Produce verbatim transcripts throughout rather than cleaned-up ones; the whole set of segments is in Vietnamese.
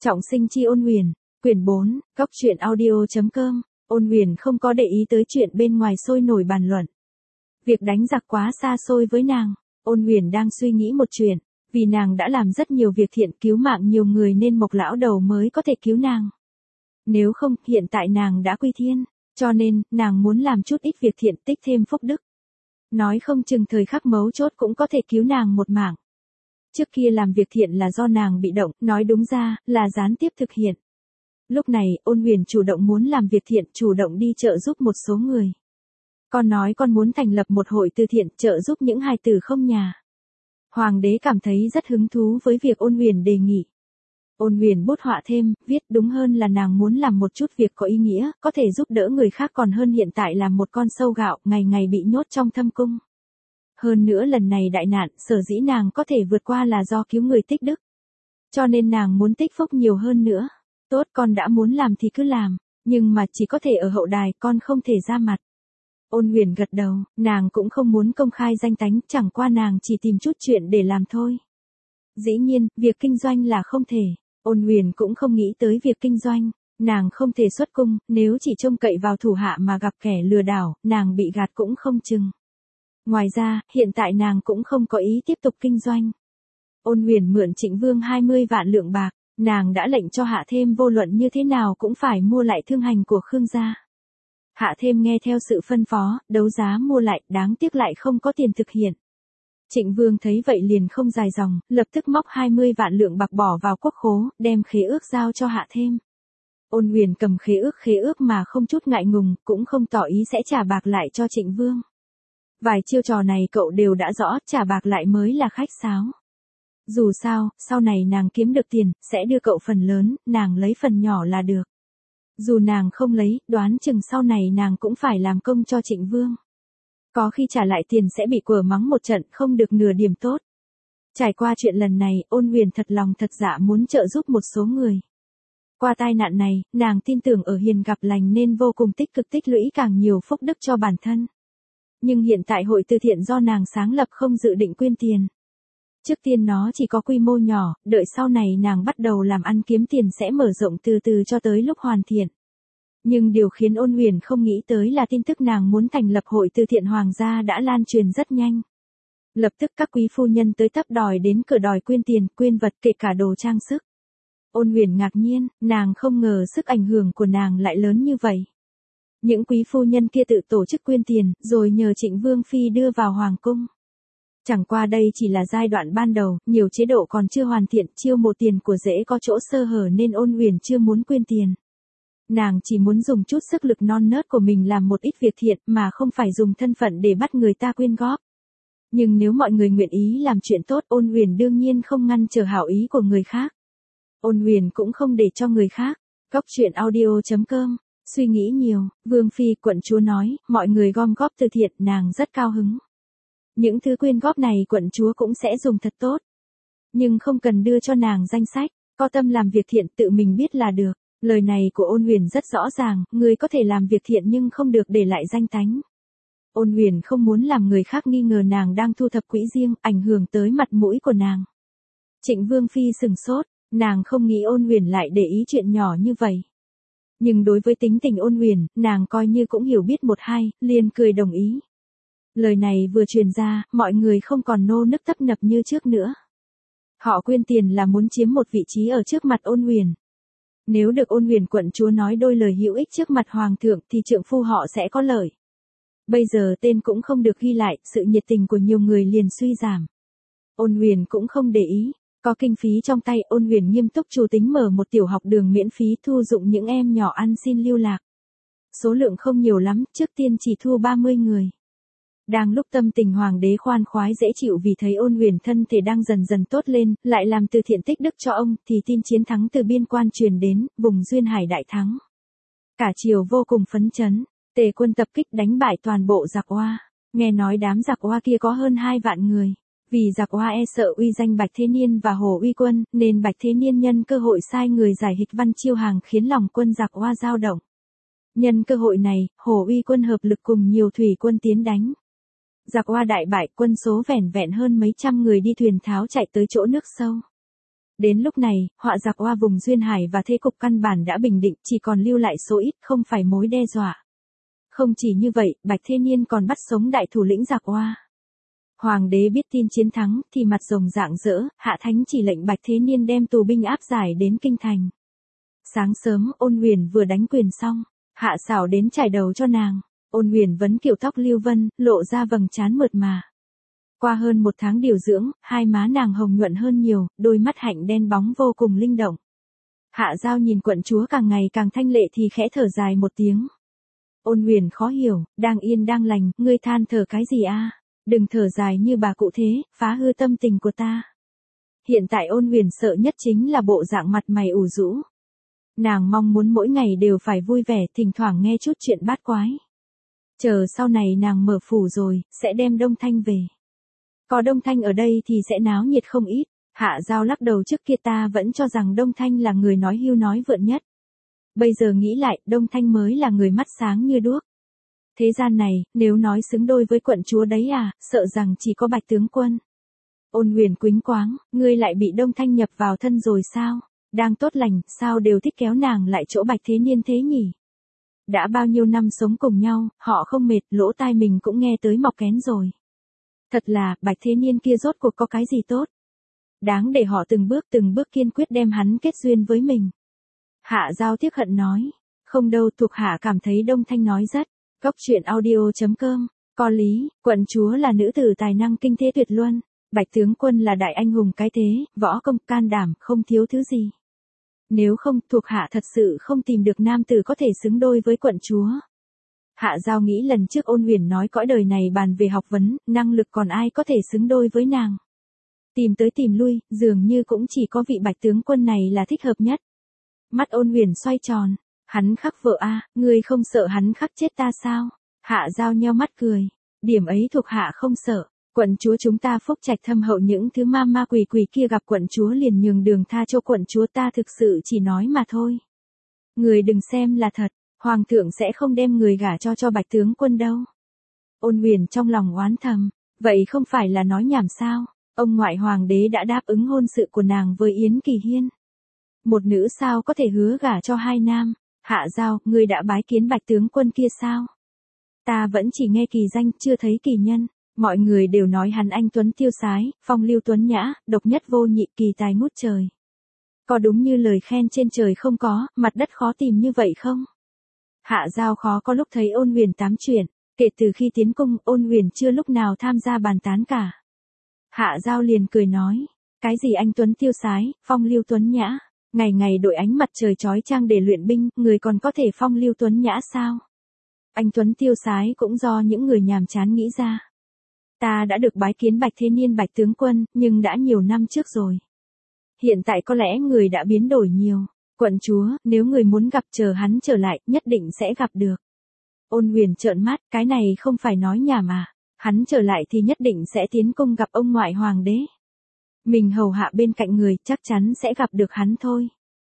Trọng sinh chi Ôn Huyền, quyển bốn, góc truyện audio.com, Ôn Huyền không có để ý tới chuyện bên ngoài sôi nổi bàn luận. Việc đánh giặc quá xa xôi với nàng, Ôn Huyền đang suy nghĩ một chuyện, vì nàng đã làm rất nhiều việc thiện cứu mạng nhiều người nên Mộc lão đầu mới có thể cứu nàng. Nếu không, hiện tại nàng đã quy thiên, cho nên, nàng muốn làm chút ít việc thiện tích thêm phúc đức. Nói không chừng thời khắc mấu chốt cũng có thể cứu nàng một mạng. Trước kia làm việc thiện là do nàng bị động, nói đúng ra, là gián tiếp thực hiện. Lúc này, Ôn Huyền chủ động muốn làm việc thiện, chủ động đi trợ giúp một số người. Con nói con muốn thành lập một hội từ thiện trợ giúp những hài tử không nhà. Hoàng đế cảm thấy rất hứng thú với việc Ôn Huyền đề nghị. Ôn Huyền bút họa thêm, viết đúng hơn là nàng muốn làm một chút việc có ý nghĩa, có thể giúp đỡ người khác còn hơn hiện tại làm một con sâu gạo, ngày ngày bị nhốt trong thâm cung. Hơn nữa lần này đại nạn, sở dĩ nàng có thể vượt qua là do cứu người tích đức. Cho nên nàng muốn tích phúc nhiều hơn nữa. Tốt, con đã muốn làm thì cứ làm, nhưng mà chỉ có thể ở hậu đài, con không thể ra mặt. Ôn Huyền gật đầu, nàng cũng không muốn công khai danh tánh, chẳng qua nàng chỉ tìm chút chuyện để làm thôi. Dĩ nhiên, việc kinh doanh là không thể. Ôn Huyền cũng không nghĩ tới việc kinh doanh, nàng không thể xuất cung, nếu chỉ trông cậy vào thủ hạ mà gặp kẻ lừa đảo, nàng bị gạt cũng không chừng. Ngoài ra, hiện tại nàng cũng không có ý tiếp tục kinh doanh. Ôn Huyền mượn Trịnh Vương hai mươi vạn lượng bạc, nàng đã lệnh cho Hạ Thêm vô luận như thế nào cũng phải mua lại thương hành của Khương gia. Hạ Thêm nghe theo sự phân phó, đấu giá mua lại, đáng tiếc lại không có tiền thực hiện. Trịnh Vương thấy vậy liền không dài dòng, lập tức móc hai mươi vạn lượng bạc bỏ vào quốc khố, đem khế ước giao cho Hạ Thêm. Ôn Huyền cầm khế ước khế ước mà không chút ngại ngùng, cũng không tỏ ý sẽ trả bạc lại cho Trịnh Vương. Vài chiêu trò này cậu đều đã rõ, trả bạc lại mới là khách sáo. Dù sao, sau này nàng kiếm được tiền, sẽ đưa cậu phần lớn, nàng lấy phần nhỏ là được. Dù nàng không lấy, đoán chừng sau này nàng cũng phải làm công cho Trịnh Vương. Có khi trả lại tiền sẽ bị quở mắng một trận, không được nửa điểm tốt. Trải qua chuyện lần này, Ôn Huyền thật lòng thật dạ muốn trợ giúp một số người. Qua tai nạn này, nàng tin tưởng ở hiền gặp lành nên vô cùng tích cực tích lũy càng nhiều phúc đức cho bản thân. Nhưng hiện tại hội từ thiện do nàng sáng lập không dự định quyên tiền. Trước tiên nó chỉ có quy mô nhỏ, đợi sau này nàng bắt đầu làm ăn kiếm tiền sẽ mở rộng từ từ cho tới lúc hoàn thiện. Nhưng điều khiến Ôn Huyền không nghĩ tới là tin tức nàng muốn thành lập hội từ thiện hoàng gia đã lan truyền rất nhanh. Lập tức các quý phu nhân tới tấp đòi đến cửa đòi quyên tiền, quyên vật kể cả đồ trang sức. Ôn Huyền ngạc nhiên, nàng không ngờ sức ảnh hưởng của nàng lại lớn như vậy. Những quý phu nhân kia tự tổ chức quyên tiền, rồi nhờ Trịnh Vương Phi đưa vào hoàng cung. Chẳng qua đây chỉ là giai đoạn ban đầu, nhiều chế độ còn chưa hoàn thiện, chiêu mộ tiền của dễ có chỗ sơ hở nên Ôn Huyền chưa muốn quyên tiền. Nàng chỉ muốn dùng chút sức lực non nớt của mình làm một ít việc thiện mà không phải dùng thân phận để bắt người ta quyên góp. Nhưng nếu mọi người nguyện ý làm chuyện tốt, Ôn Huyền đương nhiên không ngăn trở hảo ý của người khác. Ôn Huyền cũng không để cho người khác. Góc truyện audio.com, suy nghĩ nhiều, Vương Phi quận chúa nói, mọi người gom góp từ thiện, nàng rất cao hứng. Những thứ quyên góp này quận chúa cũng sẽ dùng thật tốt. Nhưng không cần đưa cho nàng danh sách, có tâm làm việc thiện tự mình biết là được. Lời này của Ôn Huyền rất rõ ràng, người có thể làm việc thiện nhưng không được để lại danh tánh. Ôn Huyền không muốn làm người khác nghi ngờ nàng đang thu thập quỹ riêng, ảnh hưởng tới mặt mũi của nàng. Trịnh Vương Phi sừng sốt, nàng không nghĩ Ôn Huyền lại để ý chuyện nhỏ như vậy. Nhưng đối với tính tình Ôn Huyền, nàng coi như cũng hiểu biết một hai, liền cười đồng ý. Lời này vừa truyền ra, mọi người không còn nô nức tấp nập như trước nữa. Họ quyên tiền là muốn chiếm một vị trí ở trước mặt Ôn Huyền. Nếu được Ôn Huyền quận chúa nói đôi lời hữu ích trước mặt hoàng thượng thì trượng phu họ sẽ có lợi. Bây giờ tên cũng không được ghi lại, sự nhiệt tình của nhiều người liền suy giảm. Ôn Huyền cũng không để ý, có kinh phí trong tay, Ôn Huyền nghiêm túc chủ tính mở một tiểu học đường miễn phí thu dụng những em nhỏ ăn xin lưu lạc. Số lượng không nhiều lắm, trước tiên chỉ thu ba mươi người. Đang lúc tâm tình hoàng đế khoan khoái dễ chịu vì thấy Ôn Huyền thân thể đang dần dần tốt lên, lại làm từ thiện tích đức cho ông, thì tin chiến thắng từ biên quan truyền đến, vùng duyên hải đại thắng. Cả triều vô cùng phấn chấn, tề quân tập kích đánh bại toàn bộ giặc Oa. Nghe nói đám giặc Oa kia có hơn hai vạn người. Vì giặc Oa e sợ uy danh Bạch Thế Niên và Hồ Uy Quân, nên Bạch Thế Niên nhân cơ hội sai người giải hịch văn chiêu hàng khiến lòng quân giặc Oa dao động. Nhân cơ hội này, Hồ Uy Quân hợp lực cùng nhiều thủy quân tiến đánh. Giặc Oa đại bại, quân số vẻn vẹn hơn mấy trăm người đi thuyền tháo chạy tới chỗ nước sâu. Đến lúc này, họa giặc oa vùng duyên hải và thế cục căn bản đã bình định, chỉ còn lưu lại số ít, không phải mối đe dọa. Không chỉ như vậy, Bạch Thế Niên còn bắt sống đại thủ lĩnh giặc oa. Hoàng đế biết tin chiến thắng, thì mặt rồng rạng rỡ, hạ thánh chỉ lệnh Bạch Thế Niên đem tù binh áp giải đến kinh thành. Sáng sớm, Ôn Huyền vừa đánh quyền xong, Hạ Sảo đến chải đầu cho nàng. Ôn Huyền vấn kiểu tóc lưu vân, lộ ra vầng trán mượt mà. Qua hơn một tháng điều dưỡng, hai má nàng hồng nhuận hơn nhiều, đôi mắt hạnh đen bóng vô cùng linh động. Hạ Giao nhìn quận chúa càng ngày càng thanh lệ thì khẽ thở dài một tiếng. Ôn Huyền khó hiểu, đang yên đang lành, ngươi than thở cái gì a? Đừng thở dài như bà cụ thế, phá hư tâm tình của ta. Hiện tại Ôn Huyền sợ nhất chính là bộ dạng mặt mày ủ rũ. Nàng mong muốn mỗi ngày đều phải vui vẻ, thỉnh thoảng nghe chút chuyện bát quái. Chờ sau này nàng mở phủ rồi, sẽ đem Đông Thanh về. Có Đông Thanh ở đây thì sẽ náo nhiệt không ít. Hạ Giao lắc đầu, trước kia ta vẫn cho rằng Đông Thanh là người nói hưu nói vượn nhất. Bây giờ nghĩ lại, Đông Thanh mới là người mắt sáng như đuốc. Thế gian này, nếu nói xứng đôi với quận chúa đấy à, sợ rằng chỉ có Bạch tướng quân. Ôn Huyền quýnh quáng, ngươi lại bị Đông Thanh nhập vào thân rồi sao? Đang tốt lành, sao đều thích kéo nàng lại chỗ Bạch Thế Niên thế nhỉ? Đã bao nhiêu năm sống cùng nhau, họ không mệt, lỗ tai mình cũng nghe tới mọc kén rồi. Thật là, Bạch Thế Niên kia rốt cuộc có cái gì tốt? Đáng để họ từng bước từng bước kiên quyết đem hắn kết duyên với mình. Hạ Giao tiếc hận nói, không đâu, thuộc hạ cảm thấy Đông Thanh nói rất. Góc truyện audio chấm com, có lý, quận chúa là nữ tử tài năng kinh thế tuyệt luân, Bạch tướng quân là đại anh hùng cái thế, võ công can đảm, không thiếu thứ gì. Nếu không, thuộc hạ thật sự không tìm được nam tử có thể xứng đôi với quận chúa. Hạ Giao nghĩ lần trước Ôn Huyền nói cõi đời này bàn về học vấn, năng lực còn ai có thể xứng đôi với nàng. Tìm tới tìm lui, dường như cũng chỉ có vị Bạch tướng quân này là thích hợp nhất. Mắt Ôn Huyền xoay tròn, hắn khắc vợ a, à, ngươi không sợ hắn khắc chết ta sao? Hạ Giao nheo mắt cười, điểm ấy thuộc hạ không sợ, quận chúa chúng ta phúc trạch thâm hậu, những thứ ma ma quỷ quỷ kia gặp quận chúa liền nhường đường tha cho quận chúa, ta thực sự chỉ nói mà thôi. Người đừng xem là thật, hoàng thượng sẽ không đem người gả cho cho Bạch tướng quân đâu. Ôn Huyền trong lòng oán thầm, vậy không phải là nói nhảm sao? Ông ngoại hoàng đế đã đáp ứng hôn sự của nàng với Yến Kỳ Hiên. Một nữ sao có thể hứa gả cho hai nam? Hạ Giao, ngươi đã bái kiến Bạch tướng quân kia sao? Ta vẫn chỉ nghe kỳ danh, chưa thấy kỳ nhân. Mọi người đều nói hắn anh tuấn tiêu sái, phong lưu tuấn nhã, độc nhất vô nhị, kỳ tài ngút trời. Có đúng như lời khen trên trời không có, mặt đất khó tìm như vậy không? Hạ Giao khó có lúc thấy Ôn Huyền tám chuyện, kể từ khi tiến cung, Ôn Huyền chưa lúc nào tham gia bàn tán cả. Hạ Giao liền cười nói, cái gì anh tuấn tiêu sái, phong lưu tuấn nhã? Ngày ngày đội ánh mặt trời chói chang để luyện binh, người còn có thể phong lưu tuấn nhã sao? Anh tuấn tiêu sái cũng do những người nhàm chán nghĩ ra. Ta đã được bái kiến Bạch Thế Niên Bạch tướng quân, nhưng đã nhiều năm trước rồi. Hiện tại có lẽ người đã biến đổi nhiều. Quận chúa, nếu người muốn gặp, chờ hắn trở lại, nhất định sẽ gặp được. Ôn Huyền trợn mắt, cái này không phải nói nhảm à? Hắn trở lại thì nhất định sẽ tiến cung gặp ông ngoại hoàng đế. Mình hầu hạ bên cạnh người, chắc chắn sẽ gặp được hắn thôi.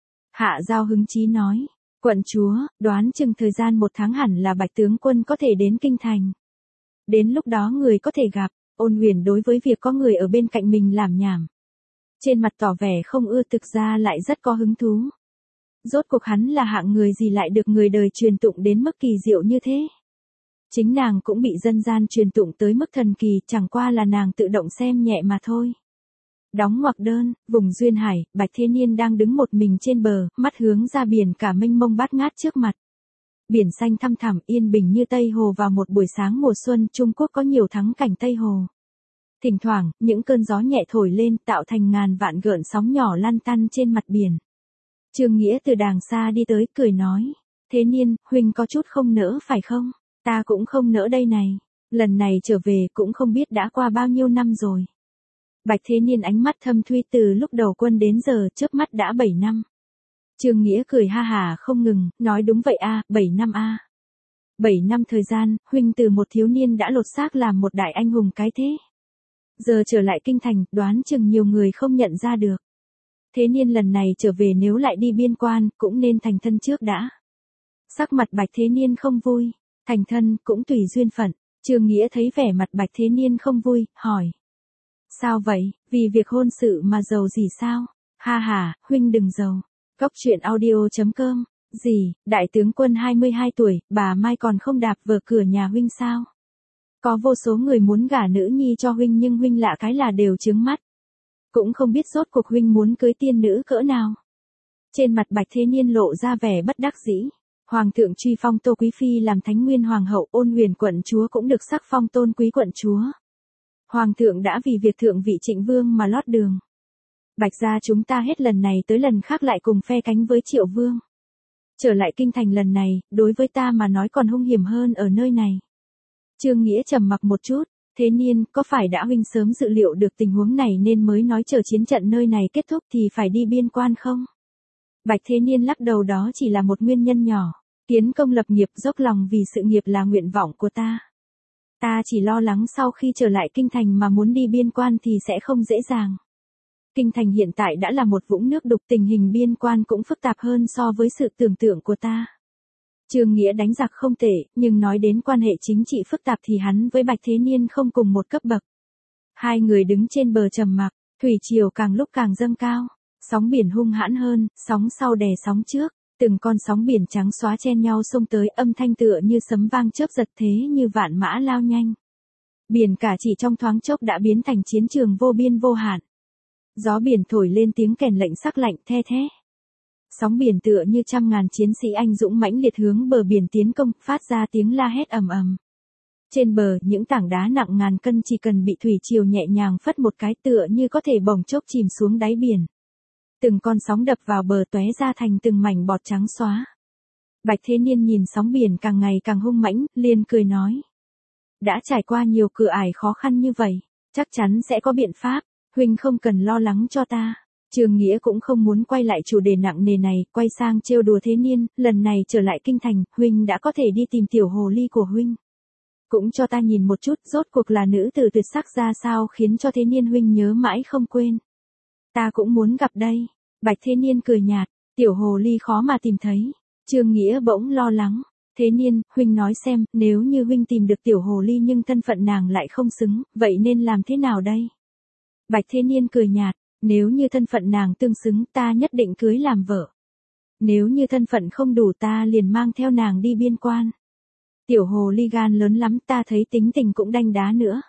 Hạ Giao hứng chí nói, quận chúa, đoán chừng thời gian một tháng hẳn là Bạch tướng quân có thể đến kinh thành. Đến lúc đó người có thể gặp. Ôn Huyền đối với việc có người ở bên cạnh mình làm nhảm, trên mặt tỏ vẻ không ưa, thực ra lại rất có hứng thú. Rốt cuộc hắn là hạng người gì lại được người đời truyền tụng đến mức kỳ diệu như thế? Chính nàng cũng bị dân gian truyền tụng tới mức thần kỳ, chẳng qua là nàng tự động xem nhẹ mà thôi. Đóng ngoặc đơn, vùng duyên hải, Bạch Thế Niên đang đứng một mình trên bờ, mắt hướng ra biển cả mênh mông bát ngát trước mặt. Biển xanh thăm thẳm, yên bình như Tây Hồ vào một buổi sáng mùa xuân. Trung Quốc có nhiều thắng cảnh Tây Hồ. Thỉnh thoảng, những cơn gió nhẹ thổi lên, tạo thành ngàn vạn gợn sóng nhỏ lăn tăn trên mặt biển. Trương Nghĩa từ đàng xa đi tới, cười nói, Thế Niên, huynh có chút không nỡ phải không? Ta cũng không nỡ đây này. Lần này trở về cũng không biết đã qua bao nhiêu năm rồi. Bạch Thế Niên ánh mắt thâm thuy, từ lúc đầu quân đến giờ, chớp mắt đã bảy năm. Trương Nghĩa cười ha hà không ngừng, nói đúng vậy a, bảy năm a. bảy năm thời gian, huynh từ một thiếu niên đã lột xác làm một đại anh hùng cái thế. Giờ trở lại kinh thành, đoán chừng nhiều người không nhận ra được. Thế Niên lần này trở về nếu lại đi biên quan, cũng nên thành thân trước đã. Sắc mặt Bạch Thế Niên không vui, thành thân cũng tùy duyên phận. Trương Nghĩa thấy vẻ mặt Bạch Thế Niên không vui, hỏi. Sao vậy, vì việc hôn sự mà giàu gì sao? Ha ha, huynh đừng giàu. Cóc truyện audio chấm com. Gì, đại tướng quân hai mươi hai tuổi, bà Mai còn không đạp vờ cửa nhà huynh sao? Có vô số người muốn gả nữ nhi cho huynh nhưng huynh lạ cái là đều trướng mắt. Cũng không biết rốt cuộc huynh muốn cưới tiên nữ cỡ nào. Trên mặt Bạch Thế Niên lộ ra vẻ bất đắc dĩ. Hoàng thượng truy phong Tô Quý Phi làm Thánh Nguyên Hoàng hậu, Ôn Huyền quận chúa cũng được sắc phong tôn quý quận chúa. Hoàng thượng đã vì việc thượng vị Trịnh Vương mà lót đường. Bạch gia chúng ta hết lần này tới lần khác lại cùng phe cánh với Triệu Vương. Trở lại kinh thành lần này, đối với ta mà nói còn hung hiểm hơn ở nơi này. Trương Nghĩa trầm mặc một chút, Thế Niên, có phải đã huynh sớm dự liệu được tình huống này nên mới nói chờ chiến trận nơi này kết thúc thì phải đi biên quan không? Bạch Thế Niên lắc đầu, đó chỉ là một nguyên nhân nhỏ. Tiến công lập nghiệp, dốc lòng vì sự nghiệp là nguyện vọng của ta. Ta chỉ lo lắng sau khi trở lại kinh thành mà muốn đi biên quan thì sẽ không dễ dàng. Kinh thành hiện tại đã là một vũng nước đục, tình hình biên quan cũng phức tạp hơn so với sự tưởng tượng của ta. Trương Nghĩa đánh giặc không tệ, nhưng nói đến quan hệ chính trị phức tạp thì hắn với Bạch Thế Niên không cùng một cấp bậc. Hai người đứng trên bờ trầm mặc, thủy triều càng lúc càng dâng cao, sóng biển hung hãn hơn, sóng sau đè sóng trước, từng con sóng biển trắng xóa chen nhau xông tới, âm thanh tựa như sấm vang chớp giật, thế như vạn mã lao nhanh. Biển cả chỉ trong thoáng chốc đã biến thành chiến trường vô biên vô hạn. Gió biển thổi lên tiếng kèn lệnh sắc lạnh the thé. Sóng biển tựa như trăm ngàn chiến sĩ anh dũng mãnh liệt hướng bờ biển tiến công, phát ra tiếng la hét ầm ầm. Trên bờ, những tảng đá nặng ngàn cân chỉ cần bị thủy triều nhẹ nhàng phất một cái tựa như có thể bỗng chốc chìm xuống đáy biển. Từng con sóng đập vào bờ tóe ra thành từng mảnh bọt trắng xóa. Bạch Thế Niên nhìn sóng biển càng ngày càng hung mãnh, liền cười nói: đã trải qua nhiều cửa ải khó khăn như vậy, chắc chắn sẽ có biện pháp, huynh không cần lo lắng cho ta. Trương Nghĩa cũng không muốn quay lại chủ đề nặng nề này, quay sang trêu đùa Thế Niên, lần này trở lại kinh thành, huynh đã có thể đi tìm tiểu hồ ly của huynh. Cũng cho ta nhìn một chút, rốt cuộc là nữ tử tuyệt sắc ra sao khiến cho Thế Niên huynh nhớ mãi không quên. Ta cũng muốn gặp đây. Bạch Thế Niên cười nhạt, tiểu hồ ly khó mà tìm thấy. Trương Nghĩa bỗng lo lắng. Thế Niên, huynh nói xem, nếu như huynh tìm được tiểu hồ ly nhưng thân phận nàng lại không xứng, vậy nên làm thế nào đây? Bạch Thế Niên cười nhạt, nếu như thân phận nàng tương xứng ta nhất định cưới làm vợ. Nếu như thân phận không đủ ta liền mang theo nàng đi biên quan. Tiểu hồ ly gan lớn lắm, ta thấy tính tình cũng đanh đá nữa.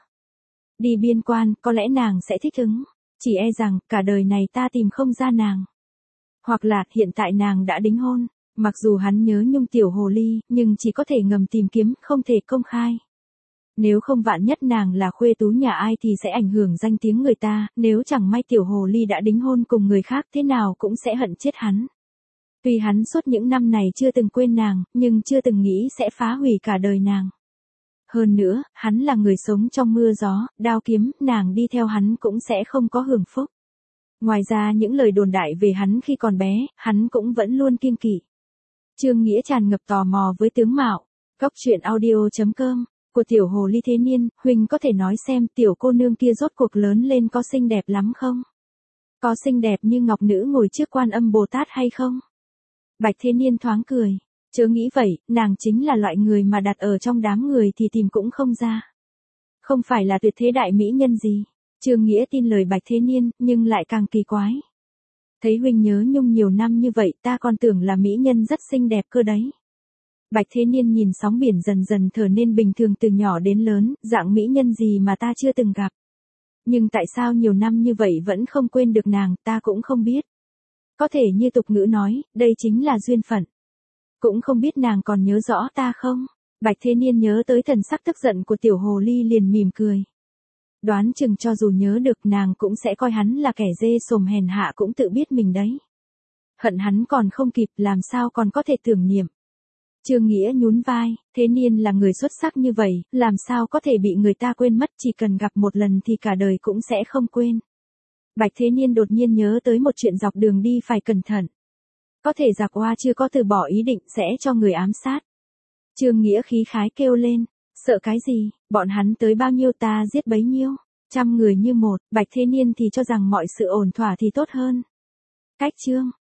Đi biên quan, có lẽ nàng sẽ thích ứng. Chỉ e rằng, cả đời này ta tìm không ra nàng. Hoặc là, hiện tại nàng đã đính hôn. Mặc dù hắn nhớ nhung tiểu hồ ly, nhưng chỉ có thể ngầm tìm kiếm, không thể công khai. Nếu không vạn nhất nàng là khuê tú nhà ai thì sẽ ảnh hưởng danh tiếng người ta, nếu chẳng may tiểu hồ ly đã đính hôn cùng người khác thế nào cũng sẽ hận chết hắn. Tuy hắn suốt những năm này chưa từng quên nàng, nhưng chưa từng nghĩ sẽ phá hủy cả đời nàng. Hơn nữa, hắn là người sống trong mưa gió, đao kiếm, nàng đi theo hắn cũng sẽ không có hưởng phúc. Ngoài ra những lời đồn đại về hắn khi còn bé, hắn cũng vẫn luôn kiêng kỵ. Trương Nghĩa tràn ngập tò mò với tướng mạo. Cóc truyện audio chấm com của tiểu hồ ly Thế Niên, huynh có thể nói xem tiểu cô nương kia rốt cuộc lớn lên có xinh đẹp lắm không? Có xinh đẹp như ngọc nữ ngồi trước Quan Âm Bồ Tát hay không? Bạch Thế Niên thoáng cười, chớ nghĩ vậy, nàng chính là loại người mà đặt ở trong đám người thì tìm cũng không ra. Không phải là tuyệt thế đại mỹ nhân gì. Trương Nghĩa tin lời Bạch Thế Niên, nhưng lại càng kỳ quái. Thấy huynh nhớ nhung nhiều năm như vậy ta còn tưởng là mỹ nhân rất xinh đẹp cơ đấy. Bạch Thế Niên nhìn sóng biển dần dần trở nên bình thường từ nhỏ đến lớn, dạng mỹ nhân gì mà ta chưa từng gặp. Nhưng tại sao nhiều năm như vậy vẫn không quên được nàng, ta cũng không biết. Có thể như tục ngữ nói, đây chính là duyên phận. Cũng không biết nàng còn nhớ rõ ta không? Bạch Thế Niên nhớ tới thần sắc tức giận của tiểu hồ ly liền mỉm cười. Đoán chừng cho dù nhớ được nàng cũng sẽ coi hắn là kẻ dê sồm hèn hạ, cũng tự biết mình đấy. Hận hắn còn không kịp, làm sao còn có thể tưởng niệm. Trương Nghĩa nhún vai, Thế Niên là người xuất sắc như vậy, làm sao có thể bị người ta quên mất, chỉ cần gặp một lần thì cả đời cũng sẽ không quên. Bạch Thế Niên đột nhiên nhớ tới một chuyện dọc đường đi phải cẩn thận. Có thể Giặc Oa chưa có từ bỏ ý định sẽ cho người ám sát. Trương Nghĩa khí khái kêu lên, sợ cái gì, bọn hắn tới bao nhiêu ta giết bấy nhiêu, trăm người như một. Bạch Thế Niên thì cho rằng mọi sự ổn thỏa thì tốt hơn. Cách chương